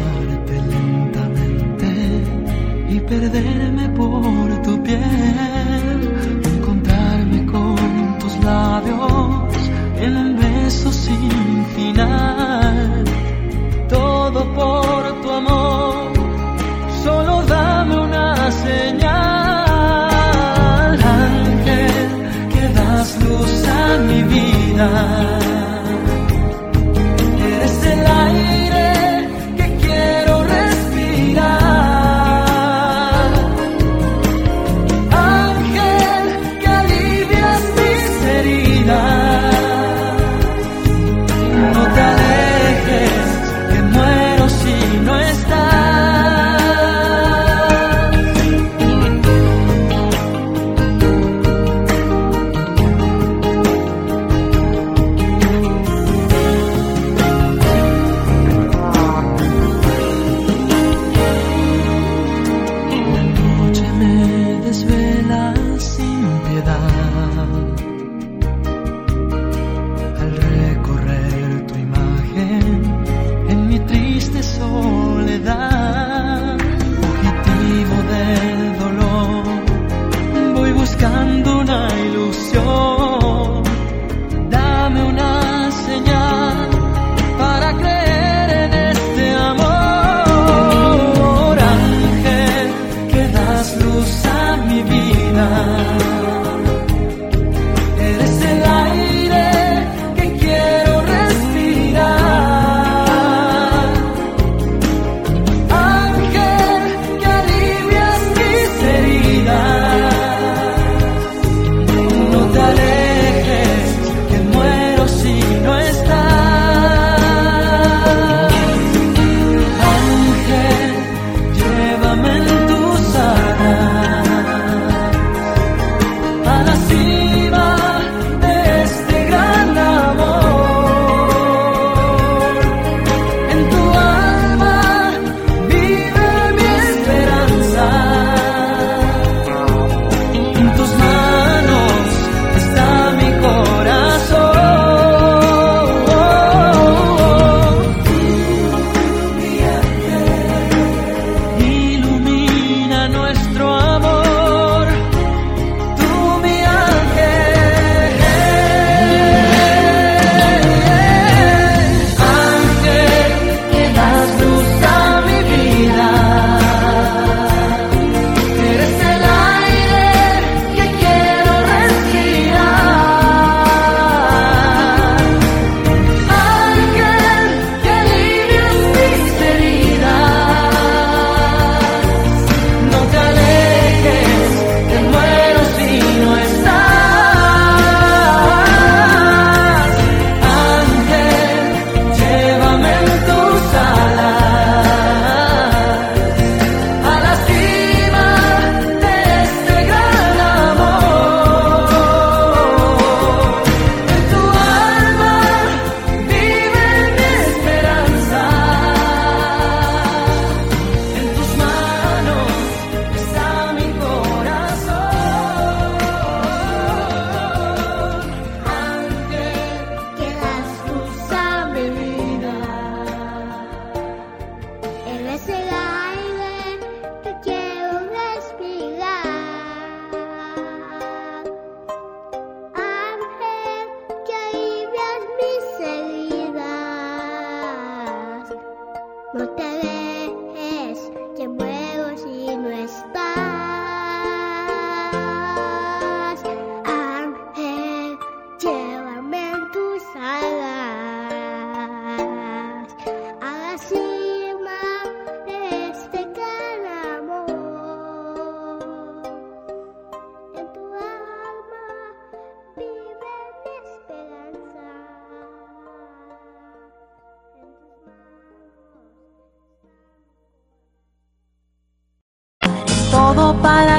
besarte lentamente y perderme por tu piel, encontrarme con tus labios en un beso sin final, todo por tu amor, solo dame una señal, ángel, que das luz a mi vida. Eres el aire que quiero respirar, ángel, que alivias mis heridas. No te alejes, que muero si no estás. Buscando una ilusión, dame una señal para creer en este amor, ángel, que das luz a mi vida. Eres el aire que quiero respirar, ángel, que alivias mis heridas. No te alejes, que muero si no estás. Ángel, llévame en tus alas a la cima de este gran amor. En tu alma vive mi esperanza. En tus manos. Todo para